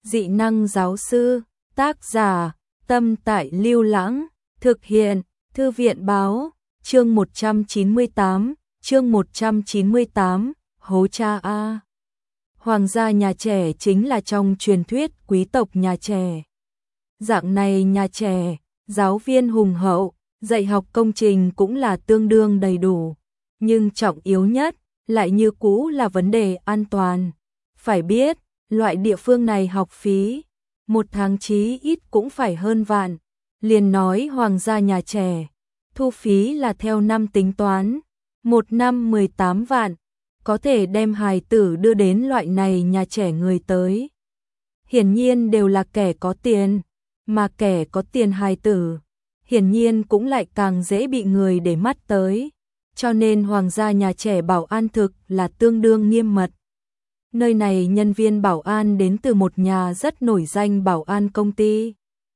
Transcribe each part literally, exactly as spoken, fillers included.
Dị năng giáo sư, tác giả, Tâm Tại Lưu Lãng, thực hiện, Thư viện báo, chương một trăm chín mươi tám, chương một trăm chín mươi tám, hố cha A. Hoàng gia nhà trẻ chính là trong truyền thuyết quý tộc nhà trẻ. Dạng này nhà trẻ, giáo viên hùng hậu, dạy học công trình cũng là tương đương đầy đủ. Nhưng trọng yếu nhất, lại như cũ là vấn đề an toàn. Phải biết, loại địa phương này học phí, một tháng chí ít cũng phải hơn vạn. Liền nói hoàng gia nhà trẻ, thu phí là theo năm tính toán, một năm mười tám vạn, có thể đem hài tử đưa đến loại này nhà trẻ người tới. Hiển nhiên đều là kẻ có tiền, mà kẻ có tiền hài tử, hiển nhiên cũng lại càng dễ bị người để mắt tới. Cho nên hoàng gia nhà trẻ bảo an thực là tương đương nghiêm mật. Nơi này nhân viên bảo an đến từ một nhà rất nổi danh bảo an công ty.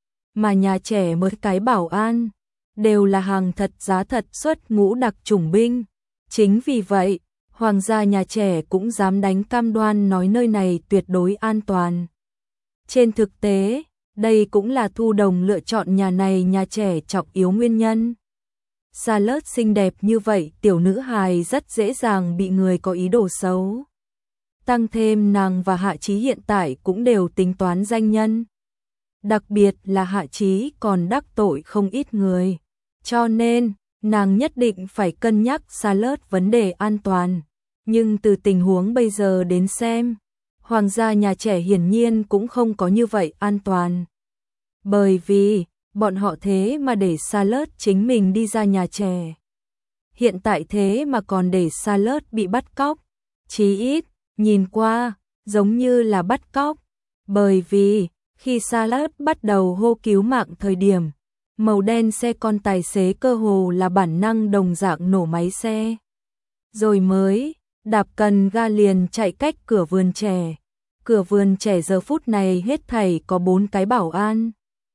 Mà nhà trẻ mỗi cái bảo an đều là hàng thật giá thật xuất ngũ đặc chủng binh. Chính vì vậy, hoàng gia nhà trẻ cũng dám đánh cam đoan nói nơi này tuyệt đối an toàn. Trên thực tế, đây cũng là Thu Đồng lựa chọn nhà này nhà trẻ trọng yếu nguyên nhân. Charlotte xinh đẹp như vậy, tiểu nữ hài rất dễ dàng bị người có ý đồ xấu. Tăng thêm nàng và Hạ Chí hiện tại cũng đều tính toán danh nhân. Đặc biệt là Hạ Chí còn đắc tội không ít người. Cho nên, nàng nhất định phải cân nhắc Charlotte vấn đề an toàn. Nhưng từ tình huống bây giờ đến xem, hoàng gia nhà trẻ hiển nhiên cũng không có như vậy an toàn. Bởi vì, bọn họ thế mà để Charlotte chính mình đi ra nhà trẻ. Hiện tại thế mà còn để Charlotte bị bắt cóc. Chí ít, nhìn qua, giống như là bắt cóc. Bởi vì, khi Charlotte bắt đầu hô cứu mạng thời điểm, màu đen xe con tài xế cơ hồ là bản năng đồng dạng nổ máy xe. Rồi mới, đạp cần ga liền chạy cách cửa vườn trẻ. Cửa vườn trẻ giờ phút này hết thảy có bốn cái bảo an.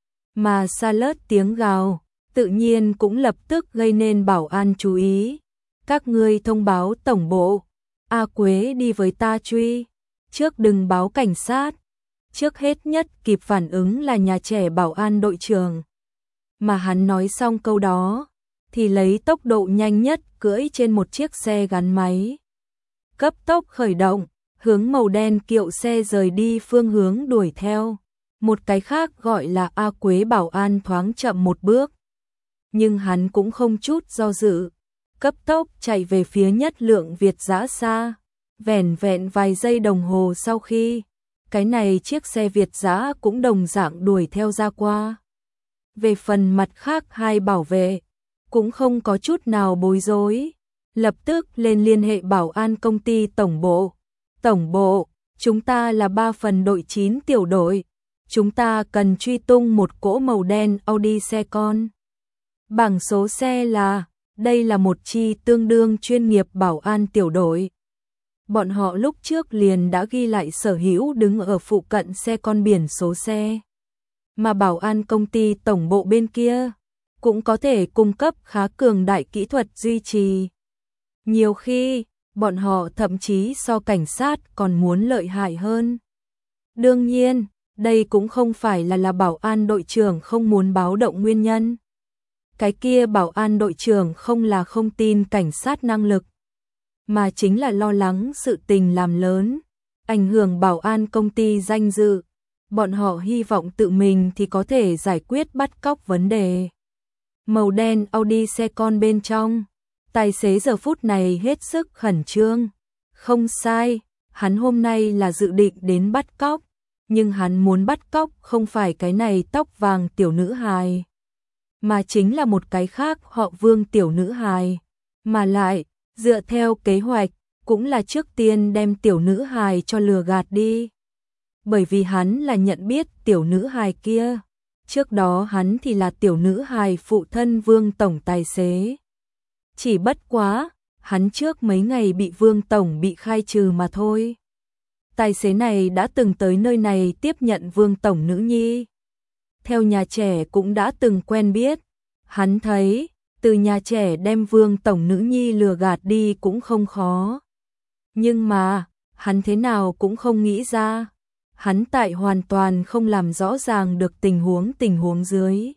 Mà Charlotte tiếng gào, tự nhiên cũng lập tức gây nên bảo an chú ý. Các ngươi thông báo tổng bộ, A Quế đi với ta truy, trước đừng báo cảnh sát. Trước hết nhất kịp phản ứng là nhà trẻ bảo an đội trưởng. Mà hắn nói xong câu đó, thì lấy tốc độ nhanh nhất cưỡi trên một chiếc xe gắn máy. Cấp tốc khởi động, hướng màu đen kiệu xe rời đi phương hướng đuổi theo. Một cái khác gọi là A Quế bảo an thoáng chậm một bước. Nhưng hắn cũng không chút do dự. Cấp tốc chạy về phía nhất lượng Việt Dã xa. Vẻn vẹn vài giây đồng hồ sau khi, cái này chiếc xe Việt Dã cũng đồng dạng đuổi theo ra qua. Về phần mặt khác hai bảo vệ, cũng không có chút nào bối rối. Lập tức lên liên hệ bảo an công ty tổng bộ. Tổng bộ, chúng ta là ba phần đội chín tiểu đội. Chúng ta cần truy tung một cỗ màu đen Audi xe con. Bảng số xe là, đây là một chi tương đương chuyên nghiệp bảo an tiểu đội. Bọn họ lúc trước liền đã ghi lại sở hữu đứng ở phụ cận xe con biển số xe. Mà bảo an công ty tổng bộ bên kia, cũng có thể cung cấp khá cường đại kỹ thuật duy trì. Nhiều khi, bọn họ thậm chí so cảnh sát còn muốn lợi hại hơn. Đương nhiên, đây cũng không phải là là bảo an đội trưởng không muốn báo động nguyên nhân. Cái kia bảo an đội trưởng không là không tin cảnh sát năng lực, mà chính là lo lắng sự tình làm lớn, ảnh hưởng bảo an công ty danh dự. Bọn họ hy vọng tự mình thì có thể giải quyết bắt cóc vấn đề. Màu đen Audi xe con bên trong, tài xế giờ phút này hết sức khẩn trương. Không sai, hắn hôm nay là dự định đến bắt cóc. Nhưng hắn muốn bắt cóc không phải cái này tóc vàng tiểu nữ hài, mà chính là một cái khác họ Vương tiểu nữ hài. Mà lại, dựa theo kế hoạch, cũng là trước tiên đem tiểu nữ hài cho lừa gạt đi. Bởi vì hắn là nhận biết tiểu nữ hài kia. Trước đó hắn thì là tiểu nữ hài phụ thân Vương tổng tài xế. Chỉ bất quá, hắn trước mấy ngày bị Vương tổng bị khai trừ mà thôi. Tài xế này đã từng tới nơi này tiếp nhận Vương tổng nữ nhi. Theo nhà trẻ cũng đã từng quen biết. Hắn thấy, từ nhà trẻ đem Vương tổng nữ nhi lừa gạt đi cũng không khó. Nhưng mà, hắn thế nào cũng không nghĩ ra. Hắn tại hoàn toàn không làm rõ ràng được tình huống tình huống dưới.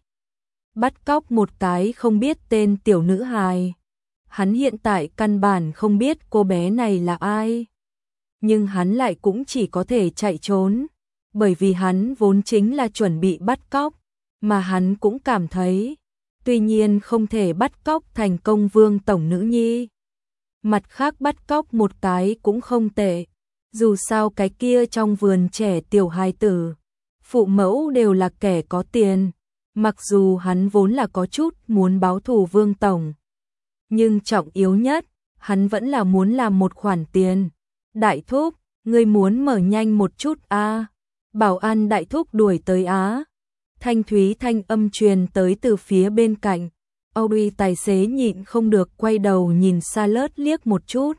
Bắt cóc một cái không biết tên tiểu nữ hài. Hắn hiện tại căn bản không biết cô bé này là ai. Nhưng hắn lại cũng chỉ có thể chạy trốn. Bởi vì hắn vốn chính là chuẩn bị bắt cóc. Mà hắn cũng cảm thấy. Tuy nhiên không thể bắt cóc thành công Vương tổng nữ nhi. Mặt khác bắt cóc một cái cũng không tệ. Dù sao cái kia trong vườn trẻ tiểu hài tử. Phụ mẫu đều là kẻ có tiền. Mặc dù hắn vốn là có chút muốn báo thù Vương tổng. Nhưng trọng yếu nhất, hắn vẫn là muốn làm một khoản tiền. Đại thúc, ngươi muốn mở nhanh một chút a à? Bảo an đại thúc đuổi tới á. Thanh thúy thanh âm truyền tới từ phía bên cạnh. Audi tài xế nhịn không được quay đầu nhìn Charlotte liếc một chút.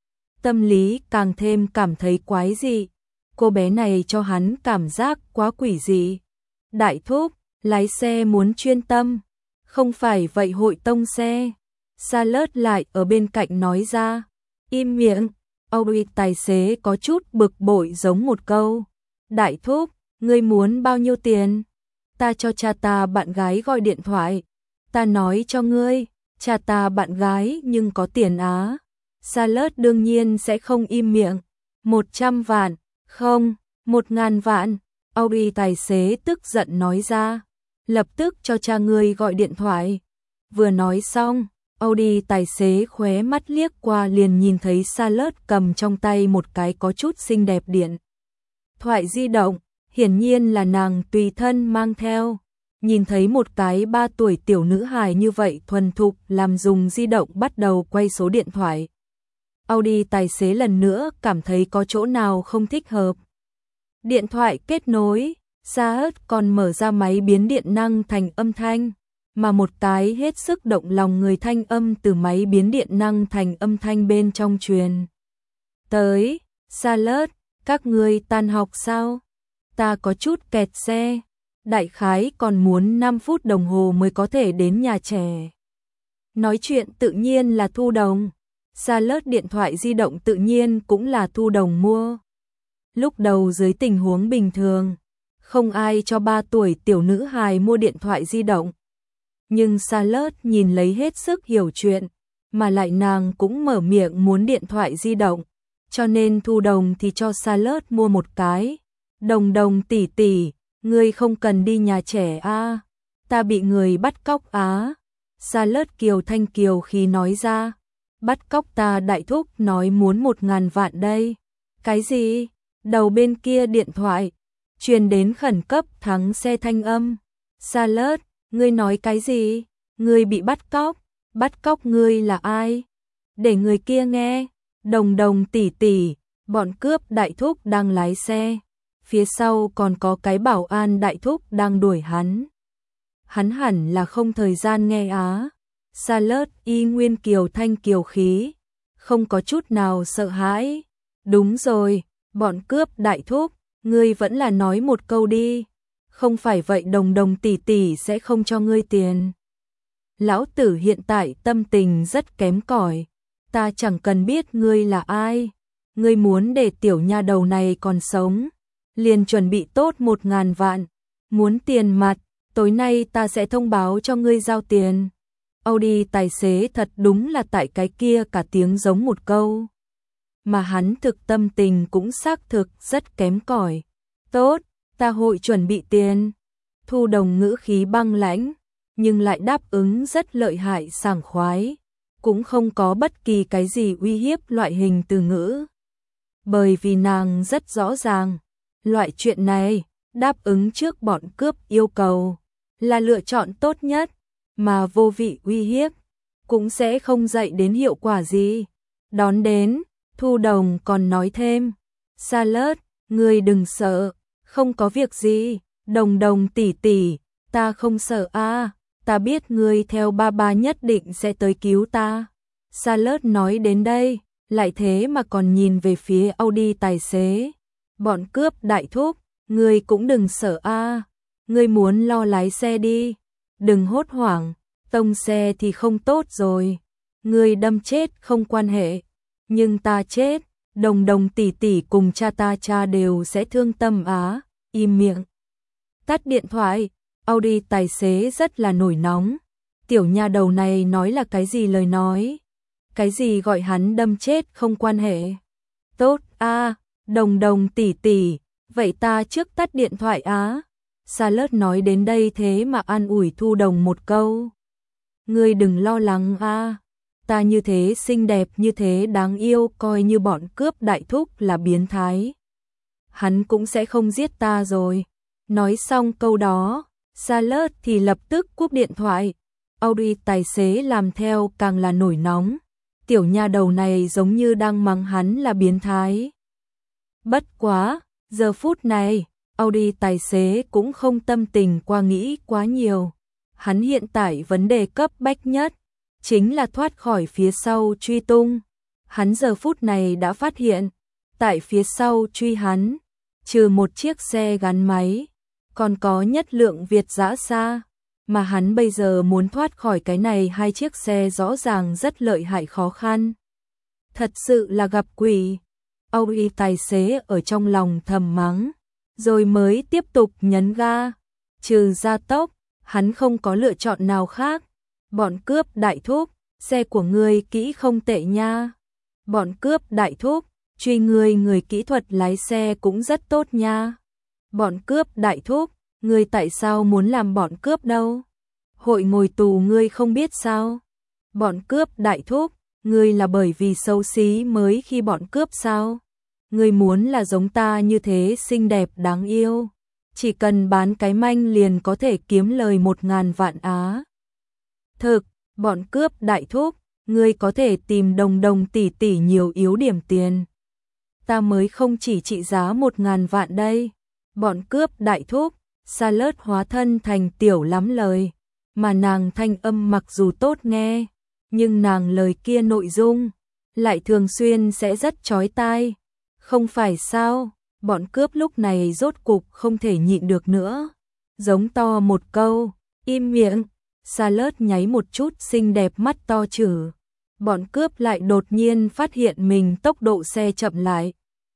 Tâm lý càng thêm cảm thấy quái dị. Cô bé này cho hắn cảm giác quá quỷ dị. Đại thúc, lái xe muốn chuyên tâm. Không phải vậy hội tông xe. Charlotte lại ở bên cạnh nói ra. Im miệng. Audi tài xế có chút bực bội giống một câu. Đại thúc, ngươi muốn bao nhiêu tiền? Ta cho cha ta bạn gái gọi điện thoại. Ta nói cho ngươi, cha ta bạn gái nhưng có tiền á. Charlotte đương nhiên sẽ không im miệng. Một trăm vạn, không, một ngàn vạn. Audi tài xế tức giận nói ra. Lập tức cho cha ngươi gọi điện thoại. Vừa nói xong, Audi tài xế khóe mắt liếc qua liền nhìn thấy Charlotte cầm trong tay một cái có chút xinh đẹp điện thoại di động, hiển nhiên là nàng tùy thân mang theo. Nhìn thấy một cái ba tuổi tiểu nữ hài như vậy thuần thục làm dùng di động bắt đầu quay số điện thoại. Audi tài xế lần nữa cảm thấy có chỗ nào không thích hợp. Điện thoại kết nối, Charlotte còn mở ra máy biến điện năng thành âm thanh. Mà một cái hết sức động lòng người thanh âm từ máy biến điện năng thành âm thanh bên trong truyền. Tới, Charlotte, các ngươi tan học sao? Ta có chút kẹt xe. Đại khái còn muốn năm phút đồng hồ mới có thể đến nhà trẻ. Nói chuyện tự nhiên là Thu Đồng. Charlotte điện thoại di động tự nhiên cũng là Thu Đồng mua. Lúc đầu dưới tình huống bình thường, không ai cho ba tuổi tiểu nữ hài mua điện thoại di động. Nhưng Charlotte nhìn lấy hết sức hiểu chuyện, mà lại nàng cũng mở miệng muốn điện thoại di động, cho nên Thu Đồng thì cho Charlotte mua một cái. Đồng Đồng tỷ tỷ, ngươi không cần đi nhà trẻ a, à? Ta bị người bắt cóc á. Charlotte kiều thanh kiều khi nói ra, bắt cóc ta đại thúc nói muốn một ngàn vạn đây. Cái gì? Đầu bên kia điện thoại truyền đến khẩn cấp thắng xe thanh âm. Charlotte, ngươi nói cái gì? Ngươi bị bắt cóc? Bắt cóc ngươi là ai? Để người kia nghe. Đồng Đồng tỷ tỷ, bọn cướp đại thúc đang lái xe. Phía sau còn có cái bảo an đại thúc đang đuổi hắn. Hắn hẳn là không thời gian nghe á. Charlotte y nguyên kiều thanh kiều khí, không có chút nào sợ hãi. Đúng rồi, bọn cướp đại thúc, ngươi vẫn là nói một câu đi. Không phải vậy Đồng Đồng tỷ tỷ sẽ không cho ngươi tiền. Lão tử hiện tại tâm tình rất kém cỏi. Ta chẳng cần biết ngươi là ai. Ngươi muốn để tiểu nha đầu này còn sống, liền chuẩn bị tốt một ngàn vạn. Muốn tiền mặt, tối nay ta sẽ thông báo cho ngươi giao tiền. Audi tài xế thật đúng là tại cái kia cả tiếng giống một câu. Mà hắn thực tâm tình cũng xác thực rất kém cỏi. Tốt, ta hội chuẩn bị tiền. Thu Đồng ngữ khí băng lãnh, nhưng lại đáp ứng rất lợi hại sảng khoái. Cũng không có bất kỳ cái gì uy hiếp loại hình từ ngữ. Bởi vì nàng rất rõ ràng, loại chuyện này, đáp ứng trước bọn cướp yêu cầu, là lựa chọn tốt nhất, mà vô vị uy hiếp, cũng sẽ không dạy đến hiệu quả gì. Đón đến, Thu Đồng còn nói thêm, Charlotte, ngươi đừng sợ, không có việc gì, Đồng Đồng tỷ tỷ, ta không sợ a, ta biết ngươi theo ba ba nhất định sẽ tới cứu ta. Charlotte nói đến đây, lại thế mà còn nhìn về phía Audi tài xế. Bọn cướp đại thúc, ngươi cũng đừng sợ a, ngươi muốn lo lái xe đi, đừng hốt hoảng, tông xe thì không tốt rồi. Ngươi đâm chết không quan hệ, nhưng ta chết, Đồng đồng tỷ tỷ cùng cha ta cha đều sẽ thương tâm á, im miệng. Tắt điện thoại, Audi tài xế rất là nổi nóng. Tiểu nha đầu này nói là cái gì lời nói? Cái gì gọi hắn đâm chết không quan hệ? Tốt a, đồng đồng tỷ tỷ, vậy ta trước tắt điện thoại á. Charlotte nói đến đây thế mà an ủi Thu Đồng một câu. Ngươi đừng lo lắng a, ta như thế xinh đẹp như thế đáng yêu, coi như bọn cướp đại thúc là biến thái, hắn cũng sẽ không giết ta rồi. Nói xong câu đó, Charlotte thì lập tức cúp điện thoại. Audi tài xế làm theo càng là nổi nóng. Tiểu nha đầu này giống như đang mắng hắn là biến thái. Bất quá, giờ phút này, Audi tài xế cũng không tâm tình qua nghĩ quá nhiều. Hắn hiện tại vấn đề cấp bách nhất chính là thoát khỏi phía sau truy tung. Hắn giờ phút này đã phát hiện, tại phía sau truy hắn, trừ một chiếc xe gắn máy, còn có nhất lượng Việt dã xa, mà hắn bây giờ muốn thoát khỏi cái này hai chiếc xe rõ ràng rất lợi hại khó khăn. Thật sự là gặp quỷ. Audi tài xế ở trong lòng thầm mắng, rồi mới tiếp tục nhấn ga. Trừ gia tốc, hắn không có lựa chọn nào khác. Bọn cướp đại thúc, xe của ngươi kỹ không tệ nha. Bọn cướp đại thúc, truy ngươi người kỹ thuật lái xe cũng rất tốt nha. Bọn cướp đại thúc, ngươi tại sao muốn làm bọn cướp đâu? Hội ngồi tù ngươi không biết sao? Bọn cướp đại thúc, ngươi là bởi vì xấu xí mới khi bọn cướp sao? Ngươi muốn là giống ta như thế xinh đẹp đáng yêu, chỉ cần bán cái manh liền có thể kiếm lời một ngàn vạn á. Thực, bọn cướp đại thúc, ngươi có thể tìm đồng đồng tỷ tỷ nhiều yếu điểm tiền. Ta mới không chỉ trị giá một ngàn vạn đây. Bọn cướp đại thúc, Charlotte hóa thân thành tiểu lắm lời, mà nàng thanh âm mặc dù tốt nghe, nhưng nàng lời kia nội dung lại thường xuyên sẽ rất chói tai. Không phải sao? Bọn cướp lúc này rốt cục không thể nhịn được nữa, giống to một câu, im miệng. Charlotte nháy một chút xinh đẹp mắt to chử. Bọn cướp lại đột nhiên phát hiện mình tốc độ xe chậm lại.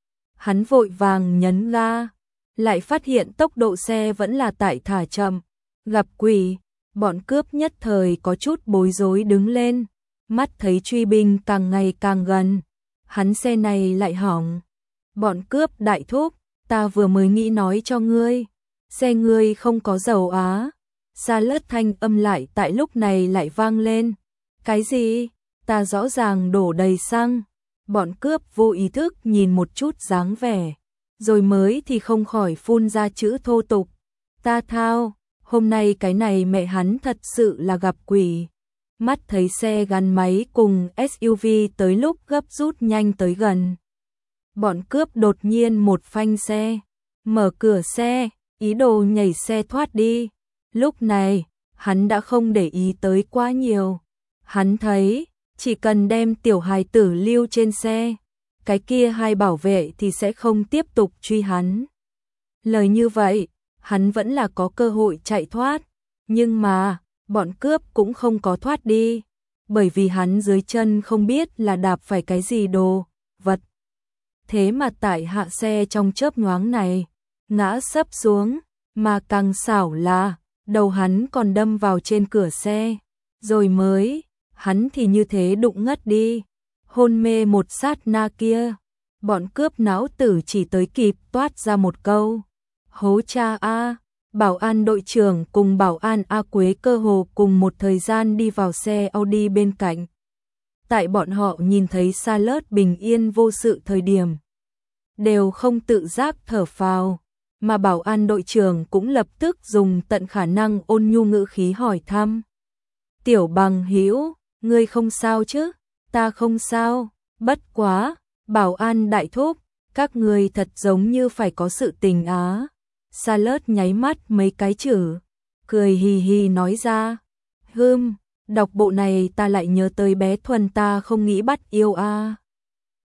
Hắn vội vàng nhấn ga, lại phát hiện tốc độ xe vẫn là tại thả chậm. Gặp quỷ, bọn cướp nhất thời có chút bối rối đứng lên, mắt thấy truy binh càng ngày càng gần. Hắn xe này lại hỏng. Bọn cướp đại thúc, ta vừa mới nghĩ nói cho ngươi, xe ngươi không có dầu á. Charlotte thanh âm lại tại lúc này lại vang lên. Cái gì? Ta rõ ràng đổ đầy xăng. Bọn cướp vô ý thức nhìn một chút dáng vẻ, rồi mới thì không khỏi phun ra chữ thô tục. Ta thao, hôm nay cái này mẹ hắn thật sự là gặp quỷ. Mắt thấy xe gắn máy cùng ét u vê tới lúc gấp rút nhanh tới gần. Bọn cướp đột nhiên một phanh xe, mở cửa xe, ý đồ nhảy xe thoát đi. Lúc này, hắn đã không để ý tới quá nhiều. Hắn thấy, chỉ cần đem tiểu hài tử lưu trên xe, cái kia hai bảo vệ thì sẽ không tiếp tục truy hắn. Lời như vậy, hắn vẫn là có cơ hội chạy thoát. Nhưng mà, bọn cướp cũng không có thoát đi, bởi vì hắn dưới chân không biết là đạp phải cái gì đồ vật. Thế mà tại hạ xe trong chớp nhoáng này, ngã sấp xuống, mà càng xảo là đầu hắn còn đâm vào trên cửa xe, rồi mới, hắn thì như thế đụng ngất đi, hôn mê một sát na kia. Bọn cướp não tử chỉ tới kịp toát ra một câu, hố cha a. Bảo an đội trưởng cùng bảo an A Quế cơ hồ cùng một thời gian đi vào xe Audi bên cạnh. Tại bọn họ nhìn thấy Charlotte bình yên vô sự thời điểm, đều không tự giác thở phào, mà bảo an đội trưởng cũng lập tức dùng tận khả năng ôn nhu ngữ khí hỏi thăm. Tiểu bằng hữu, ngươi không sao chứ? Ta không sao, bất quá, bảo an đại thúc, các ngươi thật giống như phải có sự tình á. Charlotte nháy mắt mấy cái chữ, cười hì hì nói ra. Hừm, đọc bộ này ta lại nhớ tới bé Thuần ta không nghĩ bắt yêu a.